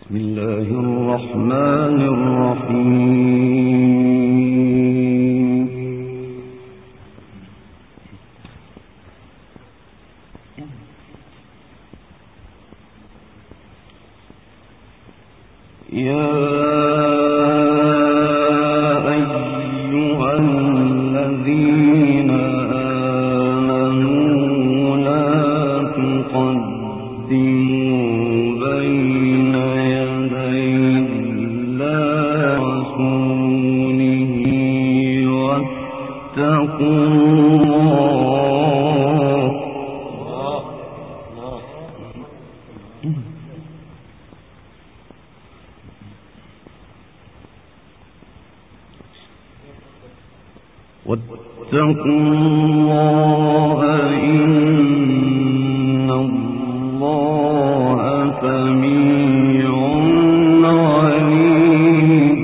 بسم الله الرحمن الرحيم. يا أيها الذين آمنوا لا تقدموا بين يدي الله ورسوله واتقوا الله إن الله سميع عليم.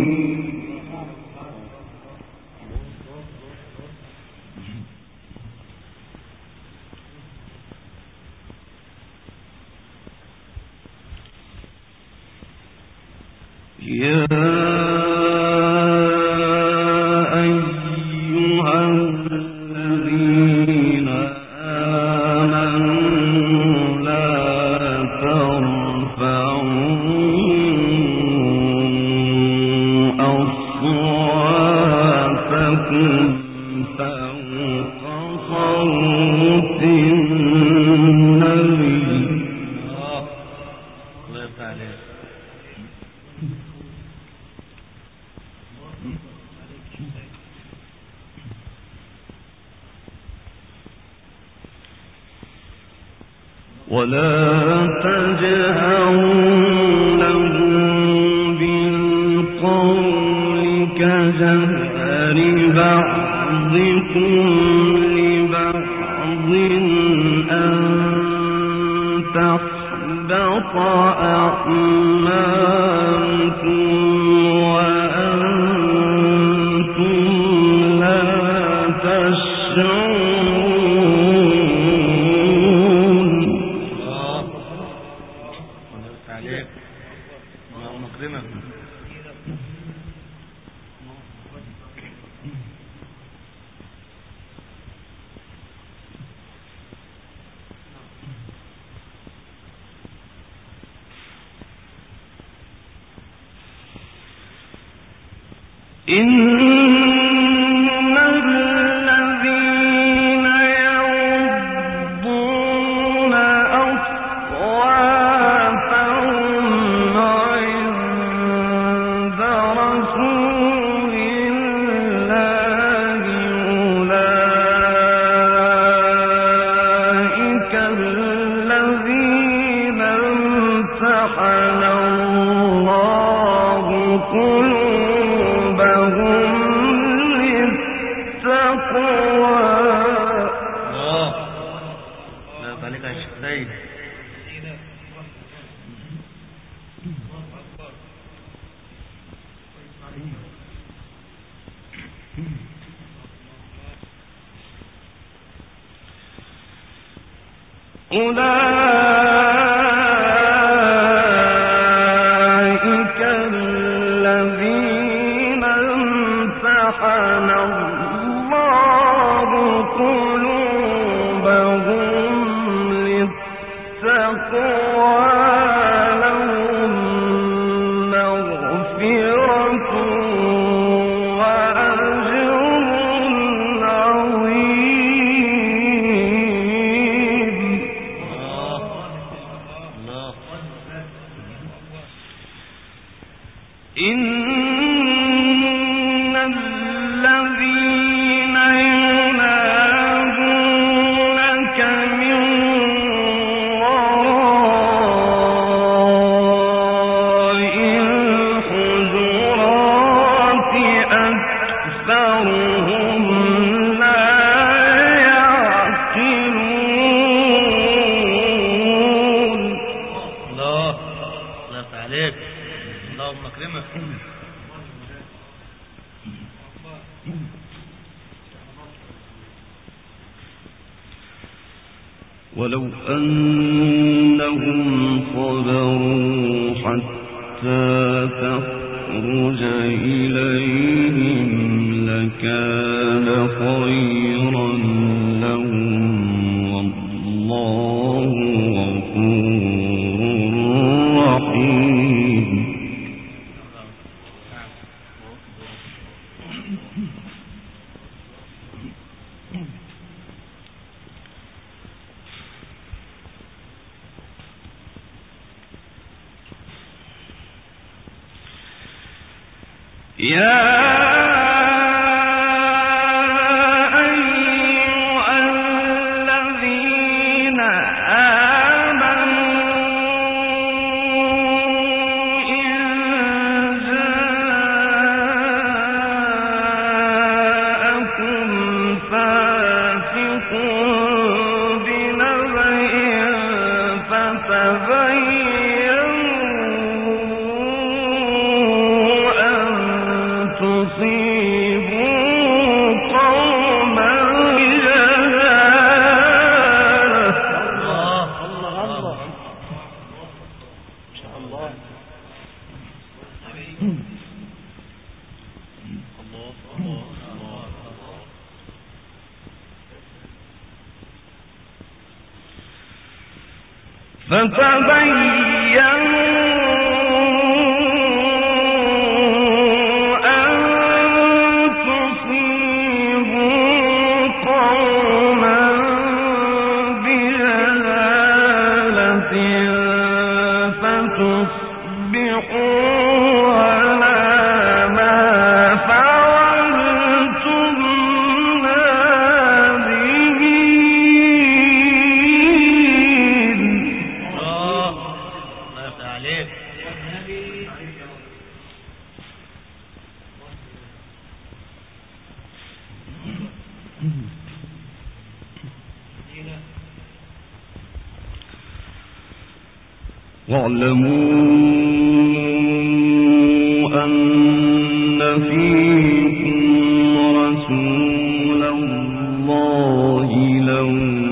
ولا تجهروا له بالقول كجهر بعضكم لبعض أن تحبط أعمالكم وأنتم لا تشعرون. إن الذين يغضون أصواتهم عند رسول الله أولئك الذين امتحن الله قلوبهم للتقوى. لا عليك يا شيخ سيد. أولئك الذين امتحن الله قلوبهم للتقوى لهم مغفرة وأجر عظيم. إن الذين ينادونك من وراء الحجرات أكثرهم لا يعقلون. الله عليك. اللهم اكرمك. ولو أنهم صبروا حتى حتى تخرج إليهم لكان خيرا لهم والله غفور رحيم. واعلموا أن فيكم رسول الله لو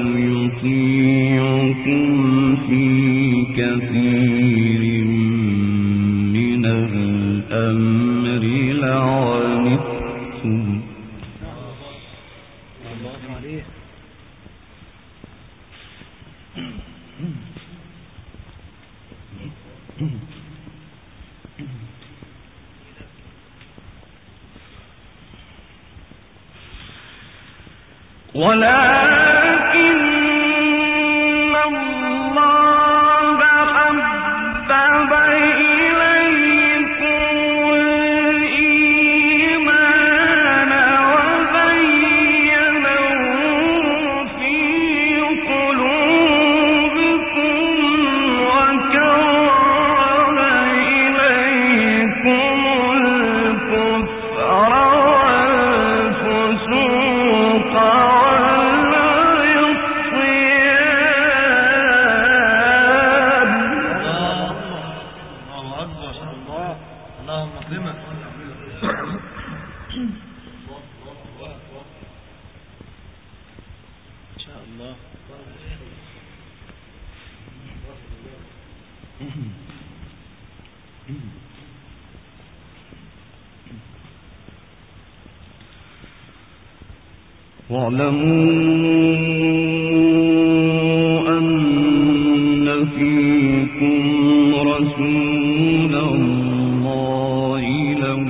يطيعكم في كثير من الأمر لعنتم. ولكن الله حبب إليكم الإيمان وزينه في قلوبكم وكره إليكم الكفر والفسوق واعلموا أن فيكم رسول الله لو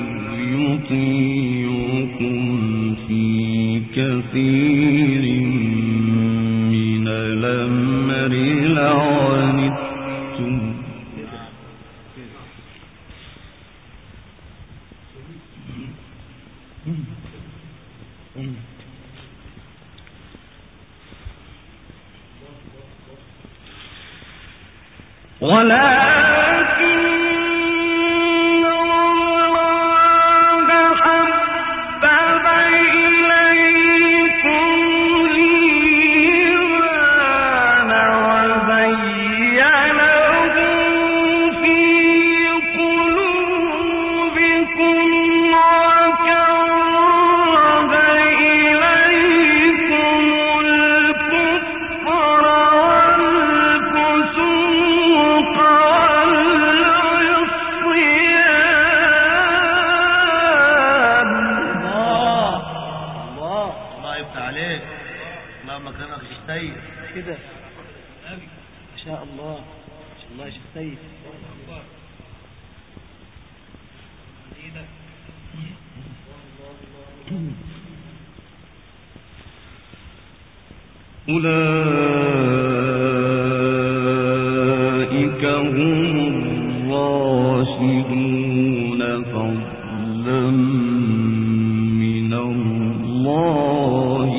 يطيعكم في كثير من الأمر لعنتم. ولكن الله حبب إليكم الإيمان وزينه في قلوبكم وكره إليكم الكفر والفسوق الله يا شيخ سيد. أولئك هم الراشدون فضلا من الله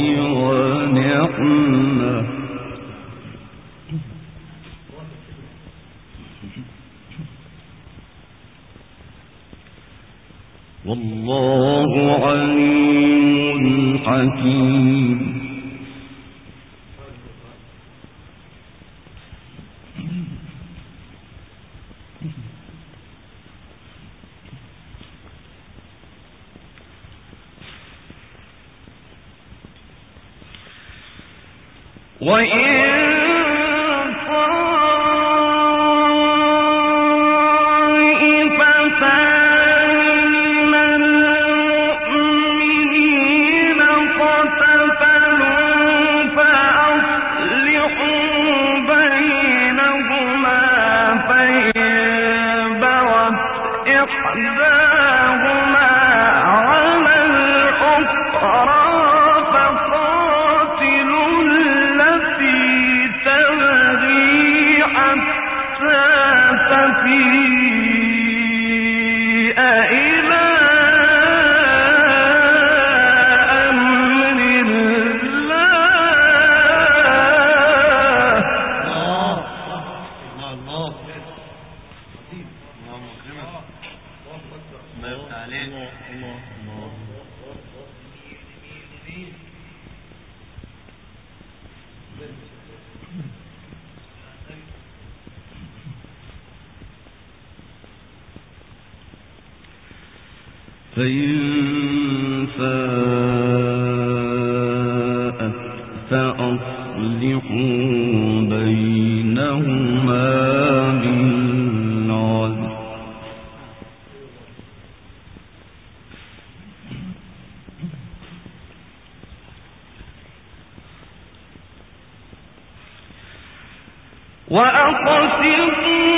ونعمة والله عليم حكيم. وإن فإن فاءت فأصلحوا بينهما بالعدل وأقسطوا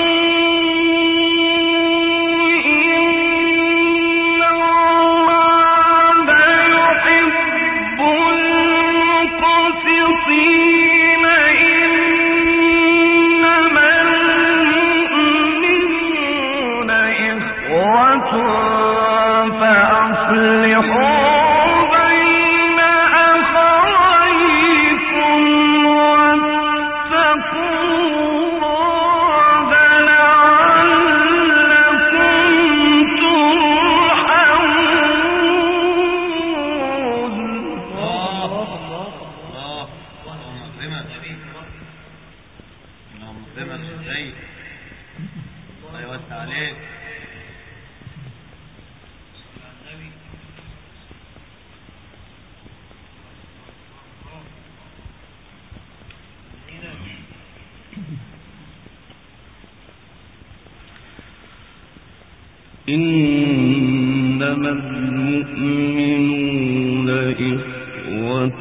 إنما المؤمنون إخوة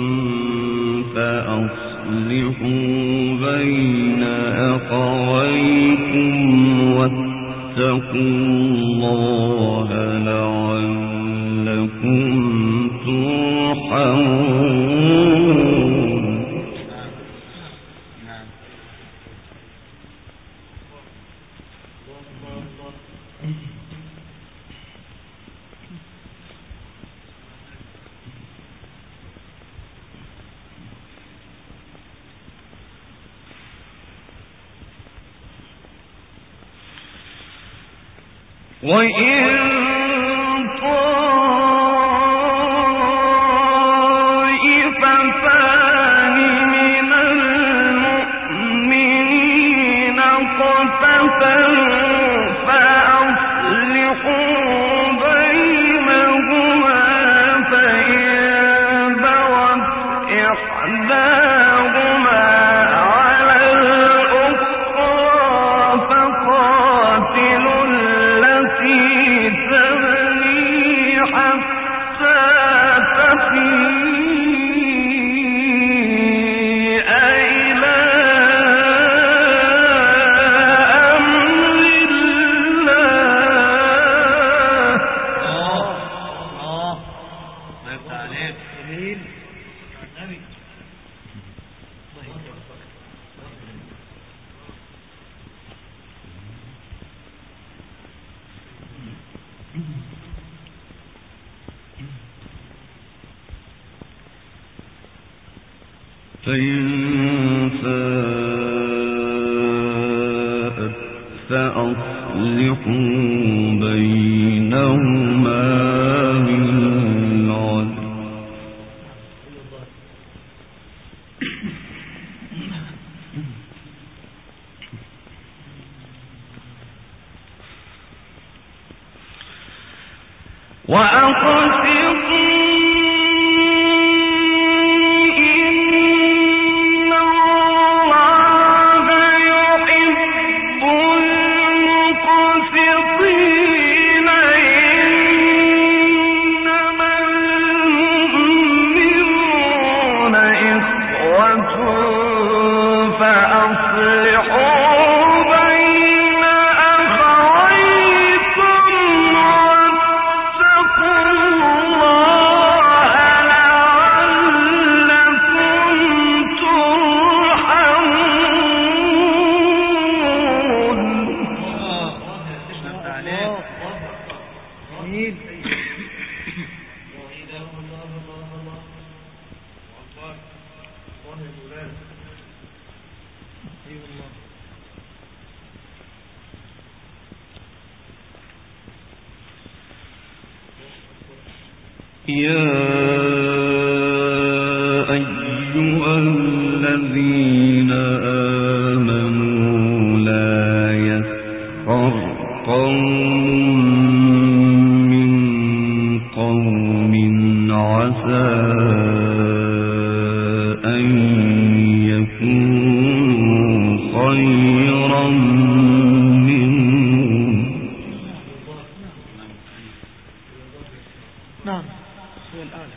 فأصلحوا بين أخويكم واتقوا الله لعلكم ترحمون. وإن طائفتان من المؤمنين اقتتلوا فأصلحوا بينهما فإن بغت إحداهما على الأخرى فقاتلوا تبني حتى تفيء إلى فإن فاءت فأصلحوا بينهما بالعدل وأقسطوا يا أيها الذين آمنوا لا يسخر قوم من قوم عسى أن يكونوا خيرا منهم نعم هو الأعلى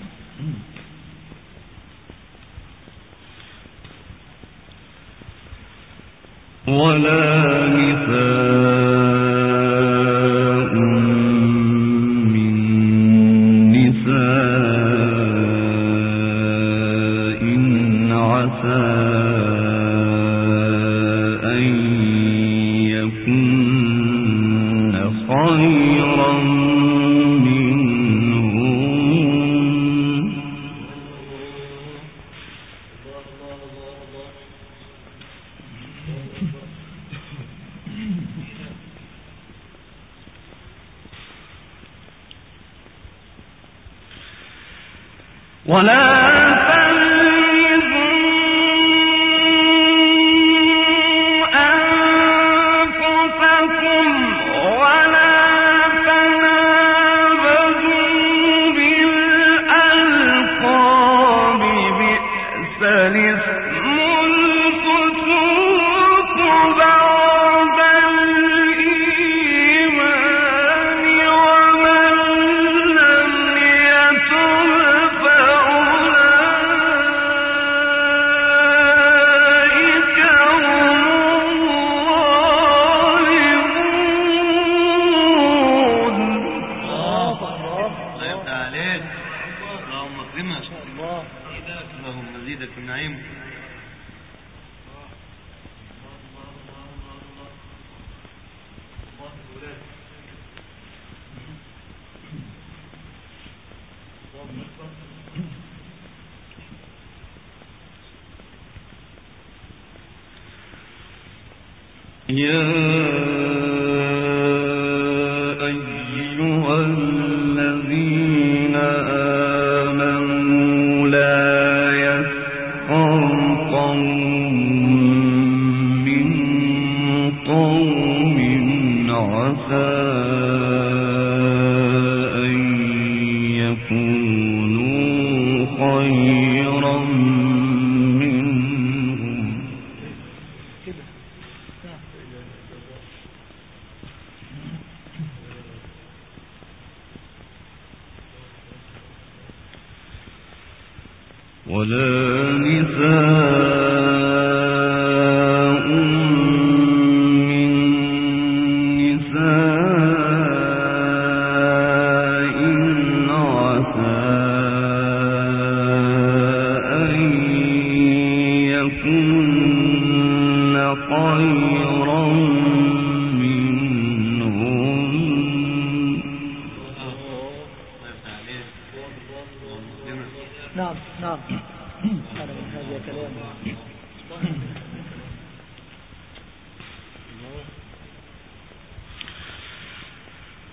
ولا نساء من نساء عسى أن يكن خيرا ولا تلمزوا أنفسكم ولا تنابزوا بالألقاب بئس الاسم الفسوق بعد الإيمان ومن لم يتب اللهم زيدك من نعيم. يا أيها الذين آمنوا لا يسخر قوم من قوم عسى أن يكونوا خيرا منهم ولا نساء من نساء عسى أن يكن خيرا منهم. نعم نعم. هذا من هذه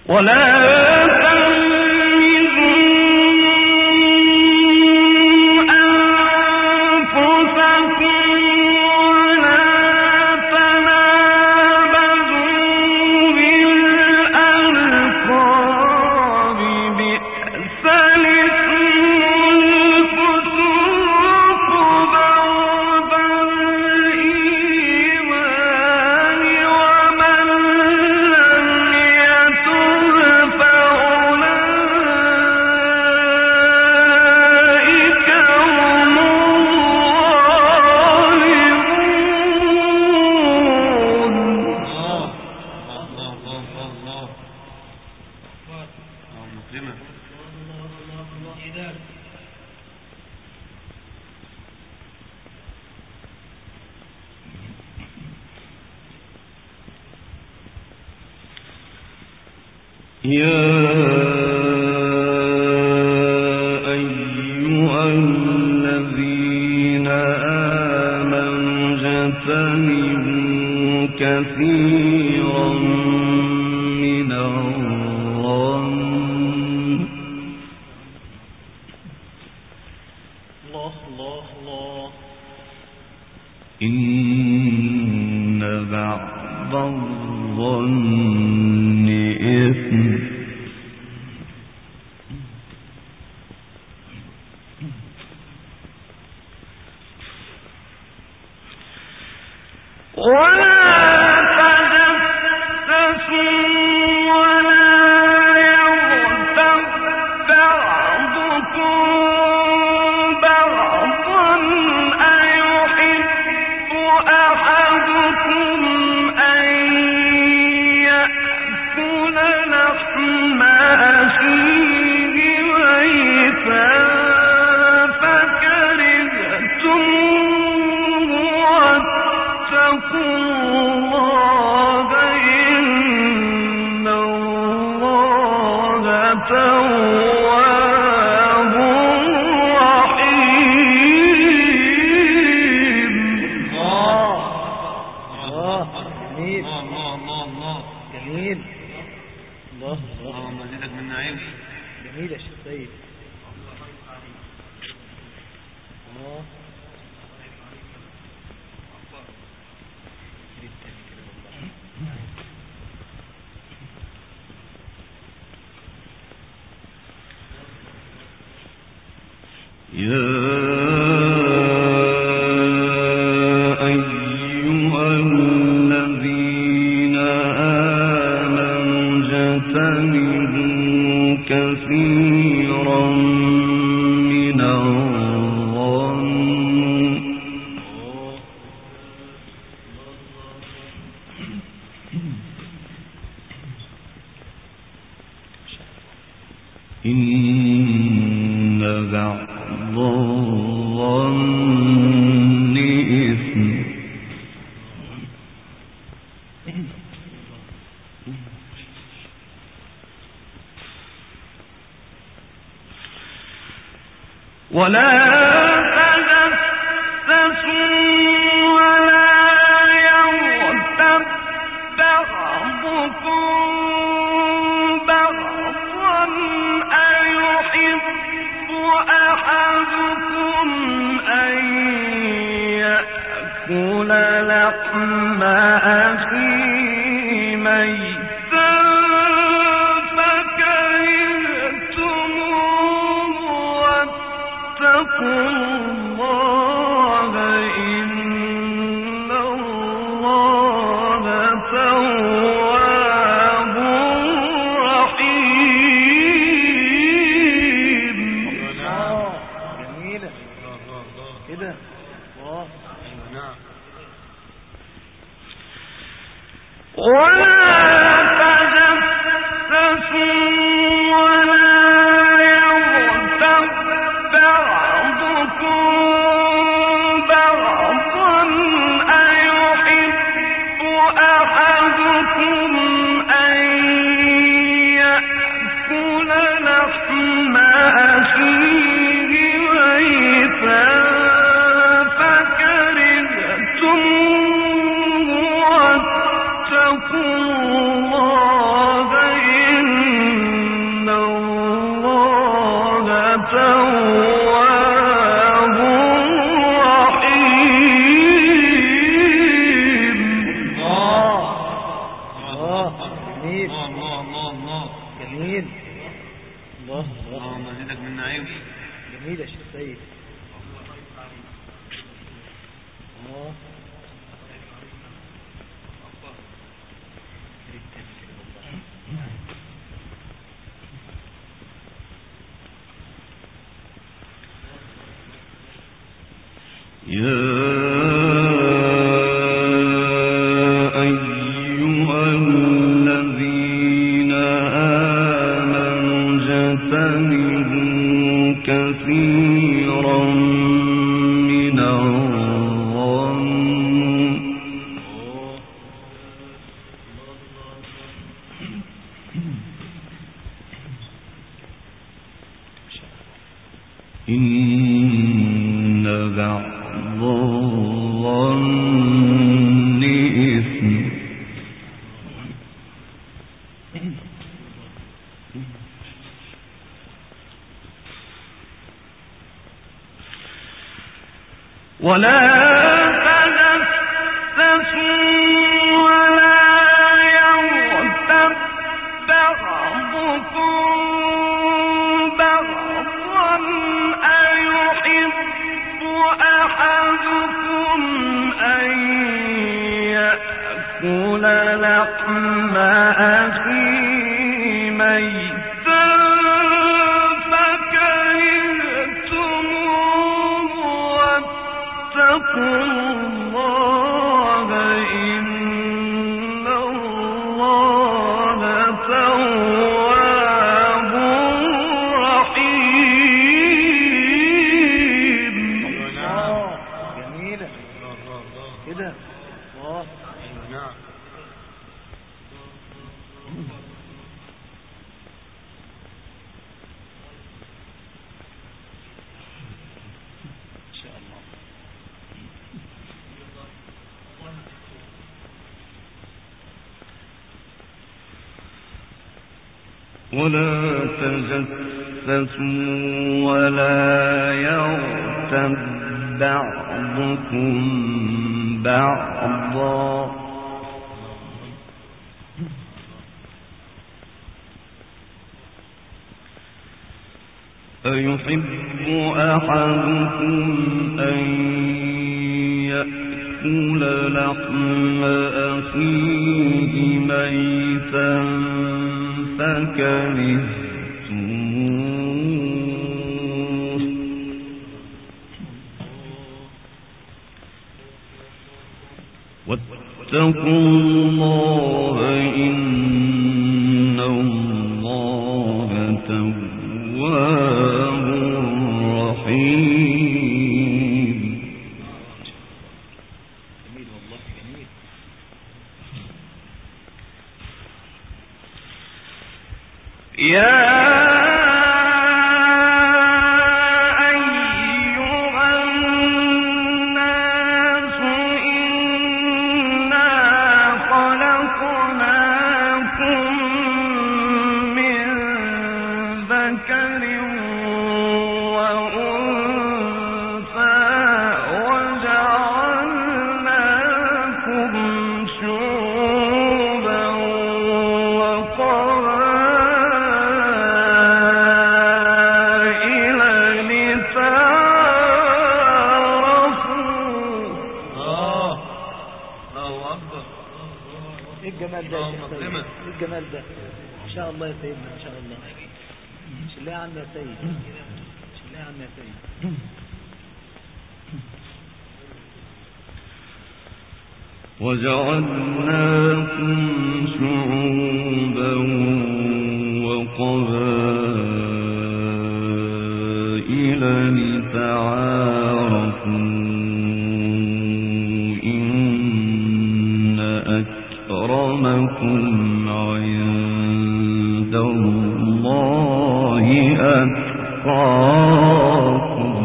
كثيرا من الظن الله إن بعض الظن إثم كثيرا من الظن إن بعض الظن إثم ولا تجسسوا ولا يغتب بعضكم بعضا أيحب أحدكم أن يأكل لحم أخيه ميتا فاتقوا الله إن الله تواب رحيم. جميلة كده. ولا تجسسوا واتقوا الله إن الله الله الله. جميل. الله الله. اللهم زدك من نعيم. جميل يا شيخ سيد. ولا تجسسوا ولا يغتب بعضكم بعضا أيحب أحدكم أن يأكل لحم أخيه ميتا فكرهتموه واتقوا الله إن الله تواب رحيم. جميل والله جميل. يا الجمال ده ان شاء الله يا سيدنا ان شاء الله. شلها يا عم يا سيد، شلها يا عم يا سيد. وجعلناكم شعوبا وقبائل لتعارفوا إن أكرمكم عند الله أتقاكم.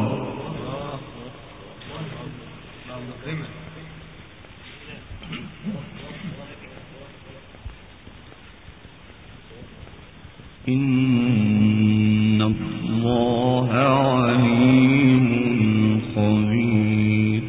إن الله عليم خبير.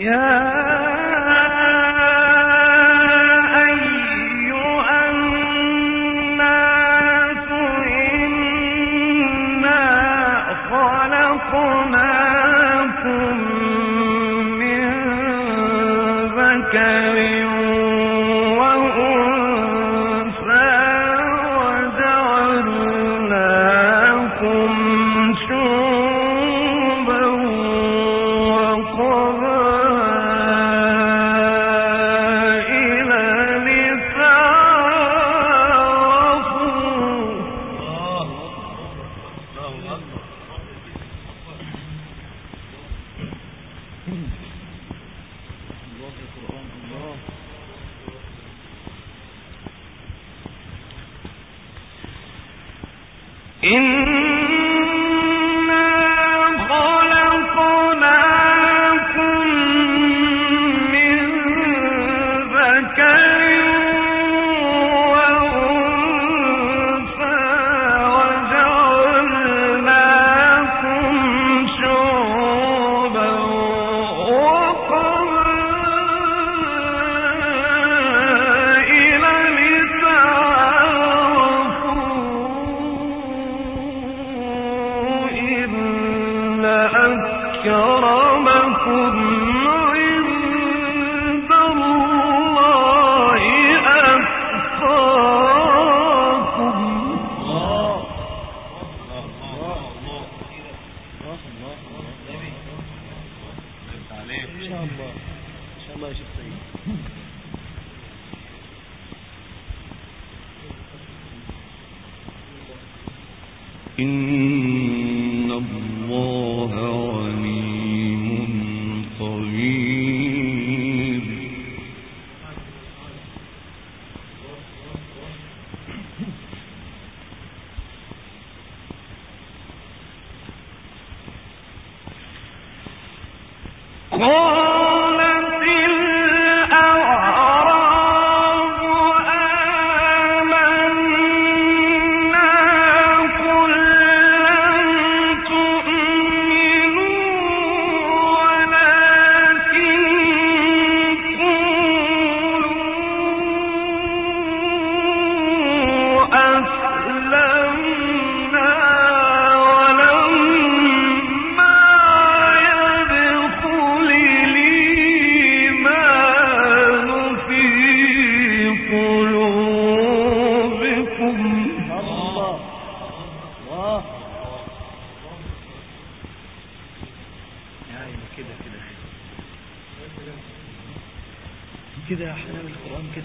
كده يا حلاوة القرآن كده.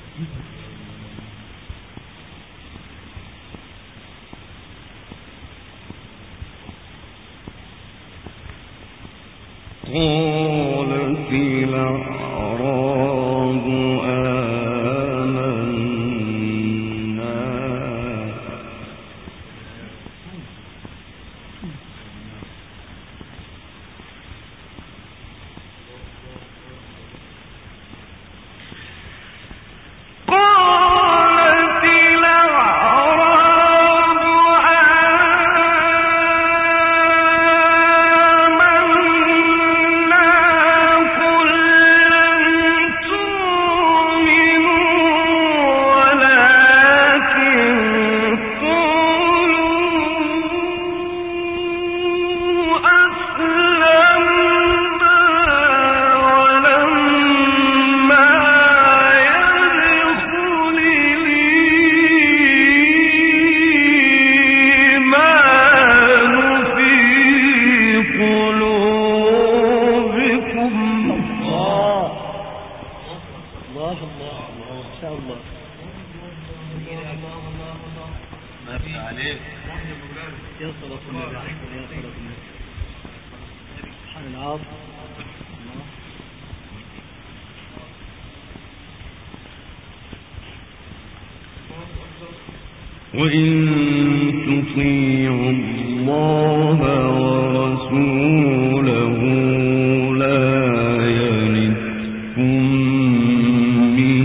قالت الأعراب آمنا وإن تطيعوا الله ورسوله لا يلدكم من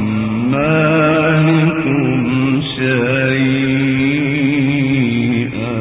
أعمالكم شيئا.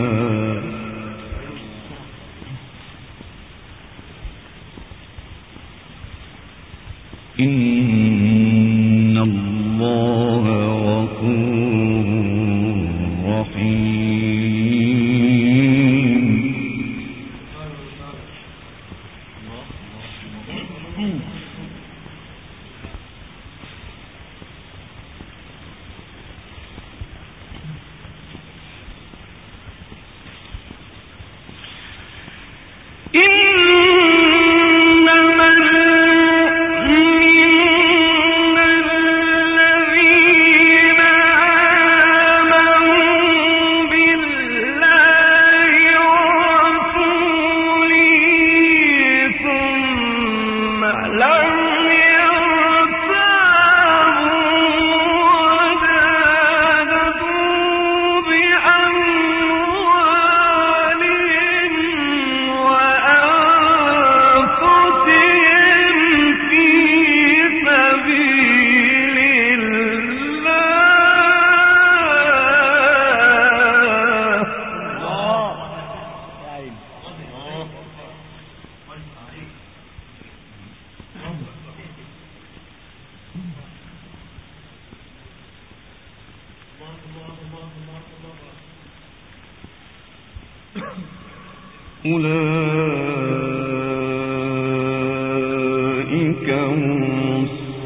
أولئك هم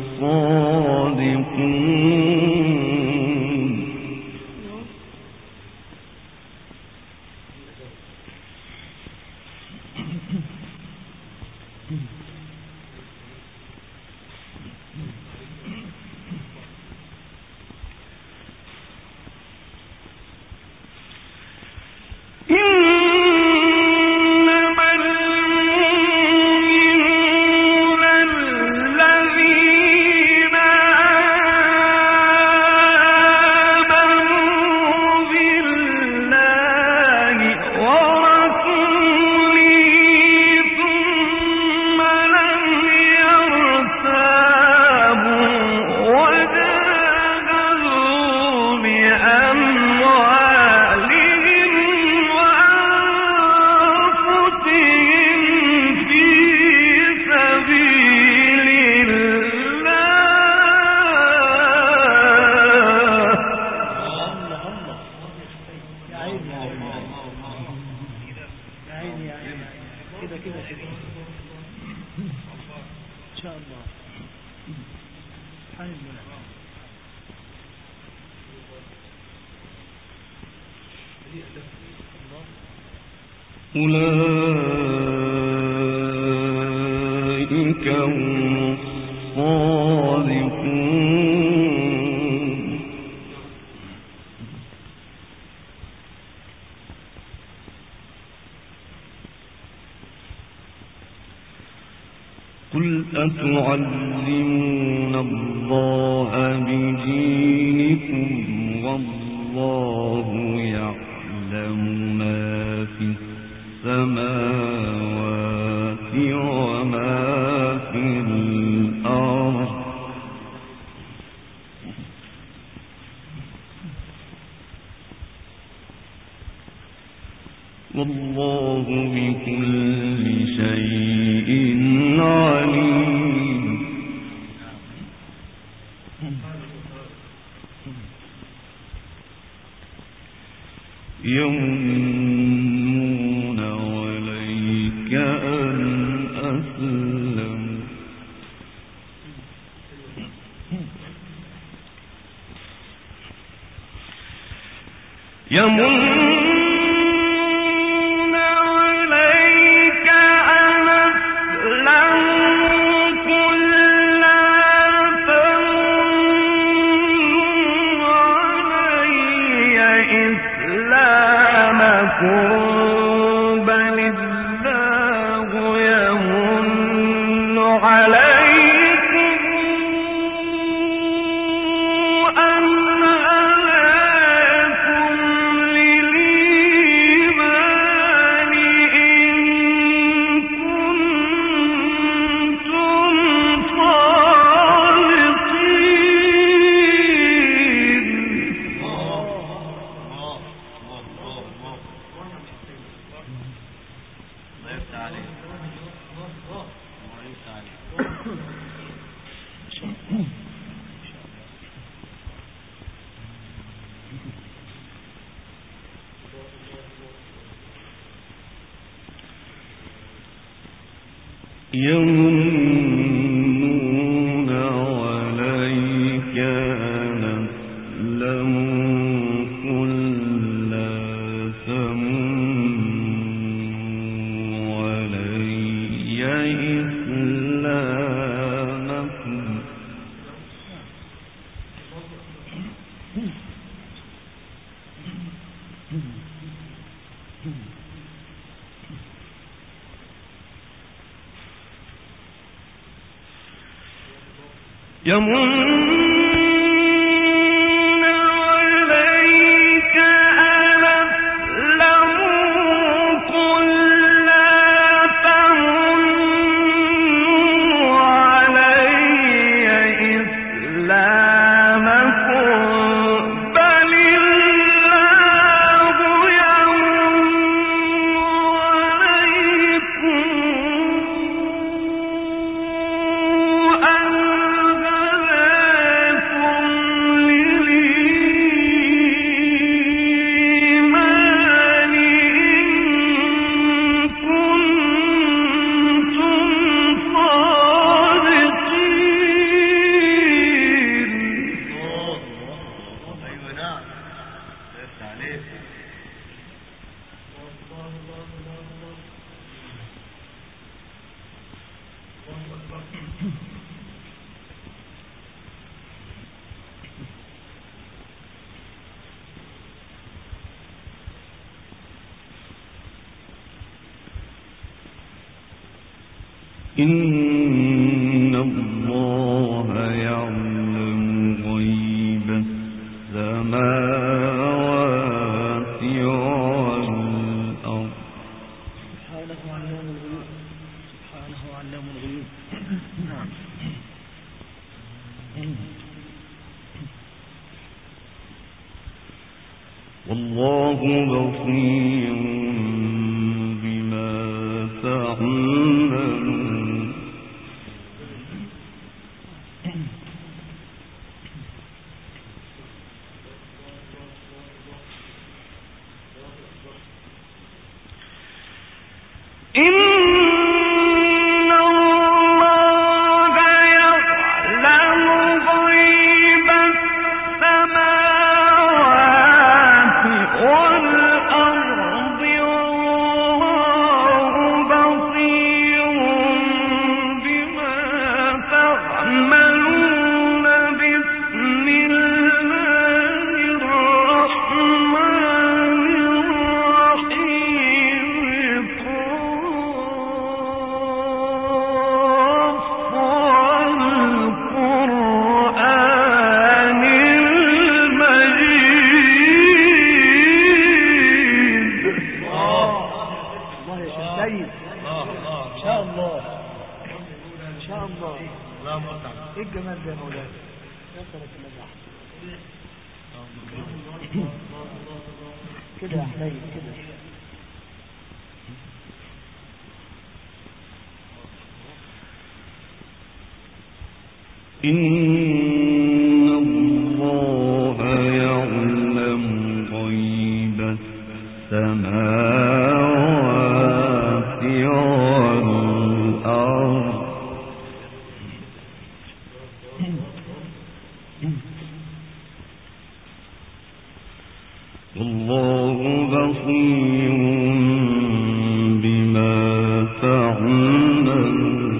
الصادقون. أولئك هم الصادقون. قل أتعلمون الله بدينكم والله يعلم ما في السماوات وما في الأرض والله بكل شيء عليم. يمنون عليك أن أسلموا بل الله يمن عليكم أن هداكم للإيمان إن كنتم صادقين. يمنون عليك أن أسلموا قل لا تمنوا علي إسلامكم يمنون عليك أن أسلموا قل لا تمنوا علي إسلامكم بل الله يمن عليكم أن إن الله يعلم غيب السماوات والأرض. سبحانه علام الغيوب. سبحانه علام الغيوب. والله بصير بما تعملون. ايه الجمال ده يا مولانا؟ يا سلام كده يا حنين كده. إن الله يعلم غيب السماوات والأرض. والله بصير بما تعملون.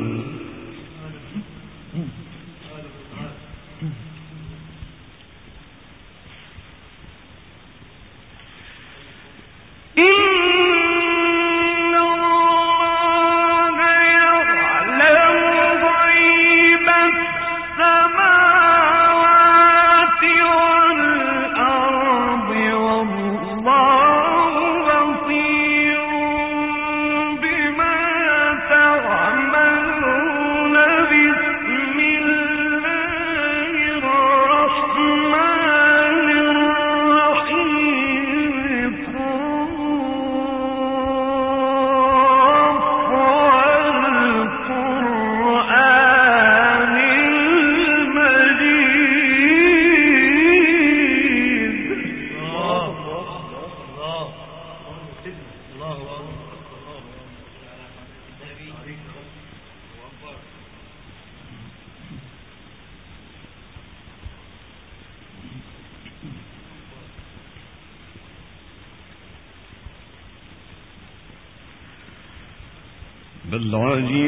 بل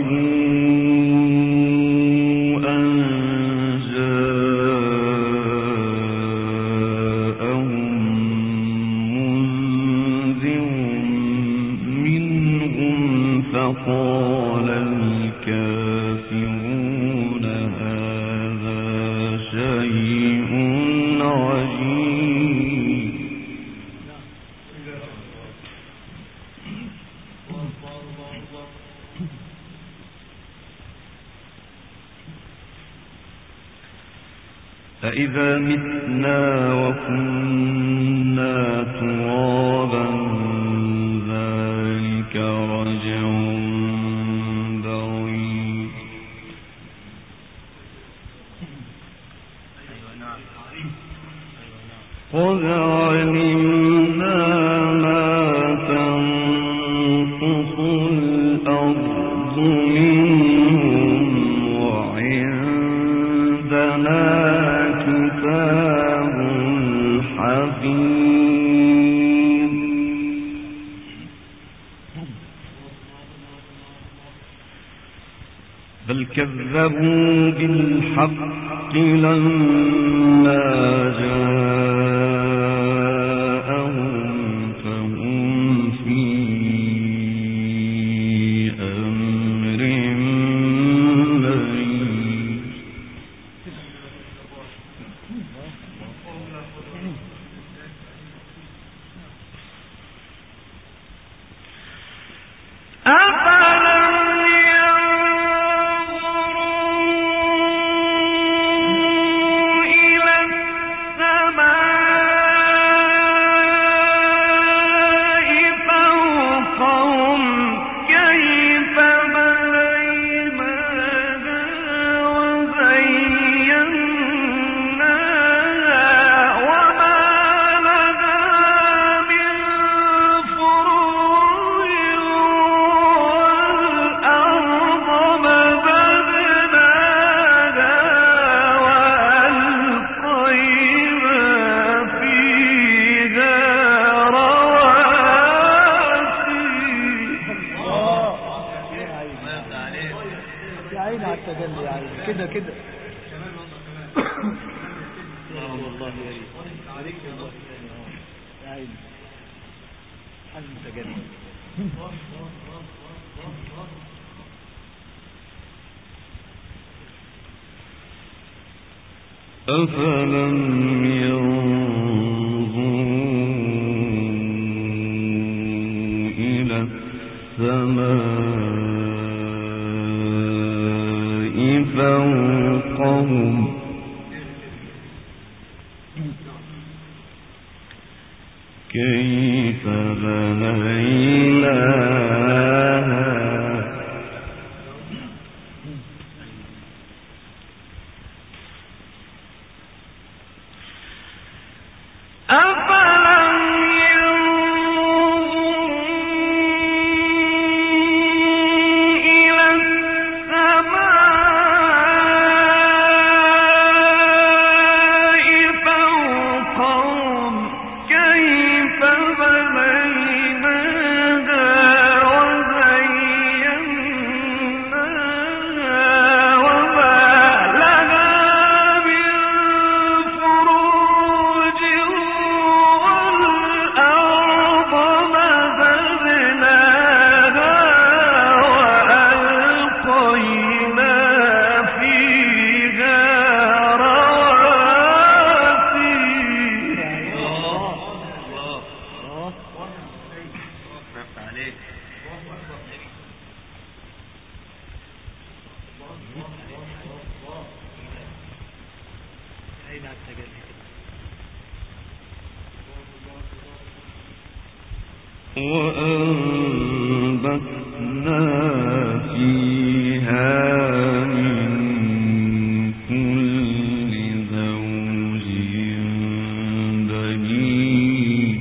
عجبوا أن جاءهم منذر منهم فقال الكافرون هذا شيء عجيب. أإذا متنا وكنا ترابا ذلك رجع بعيد. قد علمنا ما تنقص الأرض منهم وعندنا كتاب حفيظ. بل كذبوا بالحق لما جاءهم فهم في أمر مريض كده والله يا ريت يا عيني حل متجنن. أفلم ينظروا إلى السماء فوقهم كيف بنيناها وأنبتنا فيها من كل زوج بهيج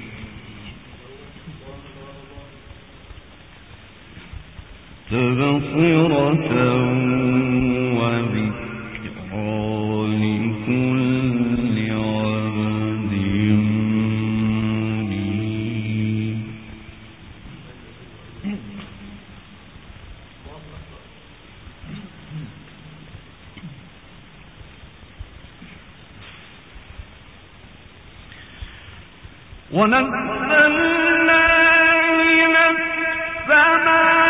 تبصرة وذكرى لكل عبد منيب. ونزلنا من السماء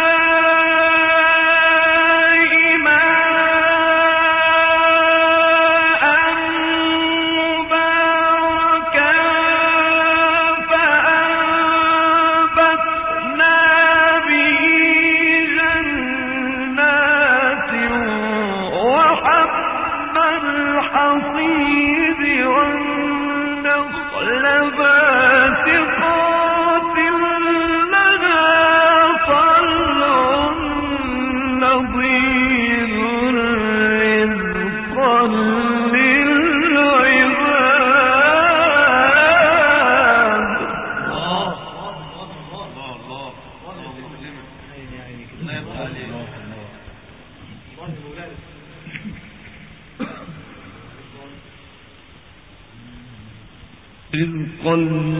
رزقا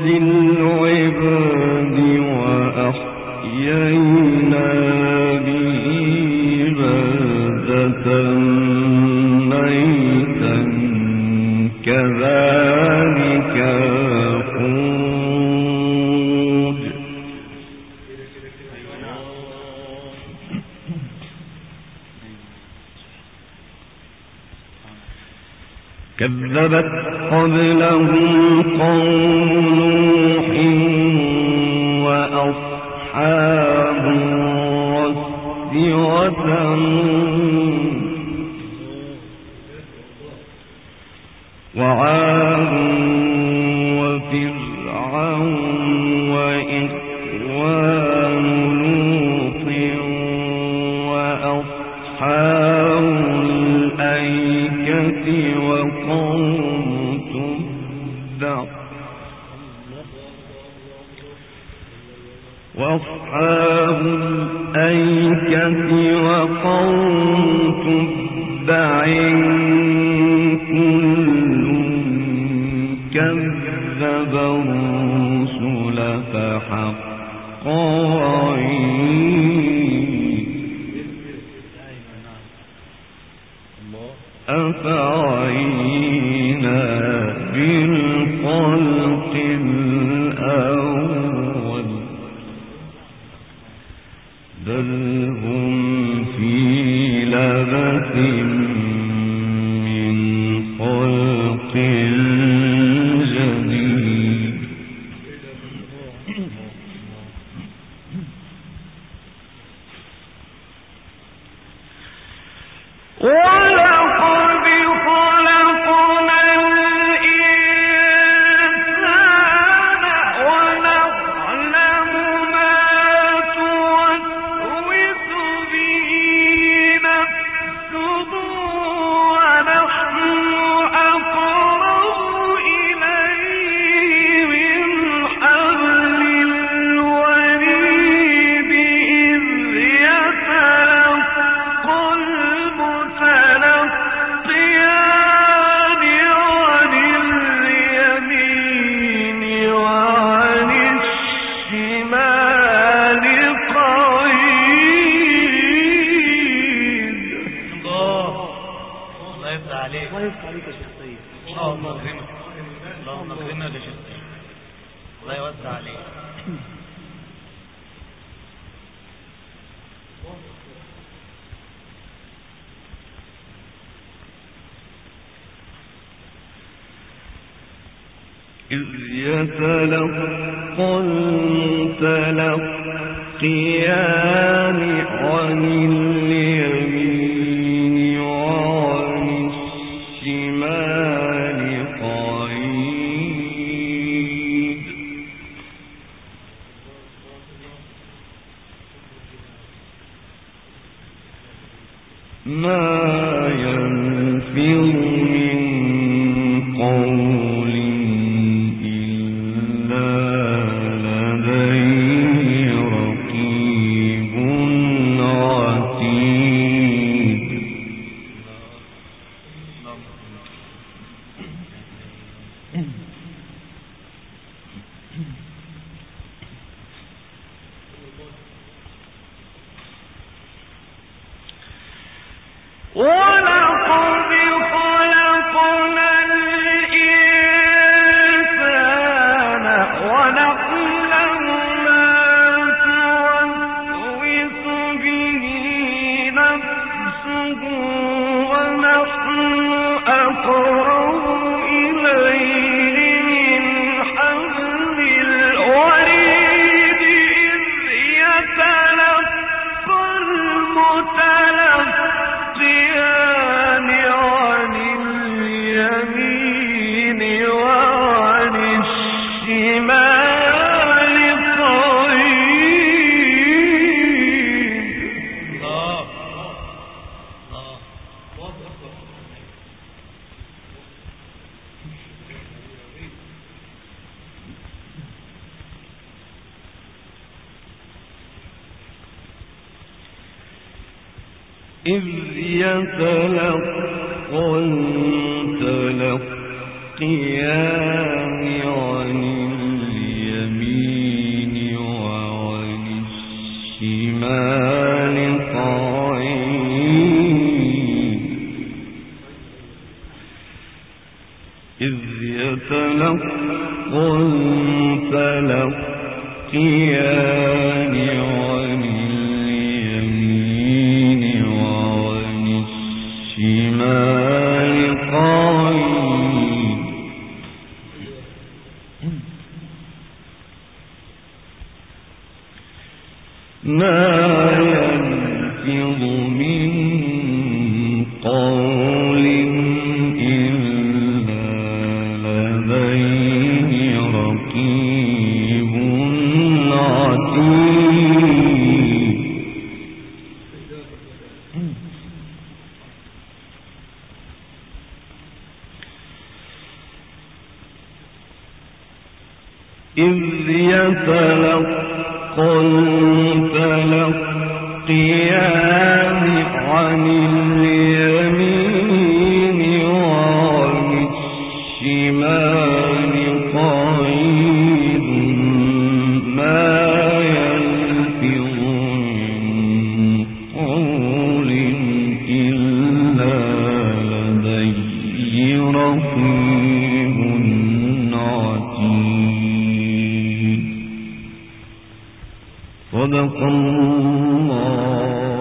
للعباد وأحيينا به كذبت قبلهم قوم نوح وأصحاب الرس وثمود وعاد وفرعون وإخوان لوط وأصحاب الأيكة وقوم تبع وأصحاب الأيكة وقوم تبع كل كذب الرسل فحق وعيد أفعينا بالخلق الأول بل هم في لبس من خلق جديد ولقد خلقنا الإنسان ونعلم ما توسوس به نفسه ونحن أقرب إليه من حبل الوريد إذ يتلقى المتلقيان عن اليمين وعن الشمال قعيد. الله يفتح عليك. الله يفتح عليك يا شيخ سيد. اللهم اكرمك. اللهم اكرمك يا شيخ سيد. الله يوسع عليك. إذ يتلقى المتلقيان عن اليمين وعن الشمال قعيد ما يلفظ من قول ولقد خلقنا الإنسان ونعلم ما توسوس به نفسه ونحن أقرب إليه من حبل الوريد إذ يتلقى المتلقيان عن اليمين وعن الشمال قعيد. إذ يتلقى المتلقيان عن اليمين وعن الشمال قعيد إذ يتلقى المتلقيان عن اليمين وعن الشمال قعيد ما يلفظ من قول إلا لديه رقيب عتيد إذ يتلقى المتلقيان عن اليمين وعن الشمال قعيد ما يلفظ من قول إلا لديه رقيب عتيد صدق الله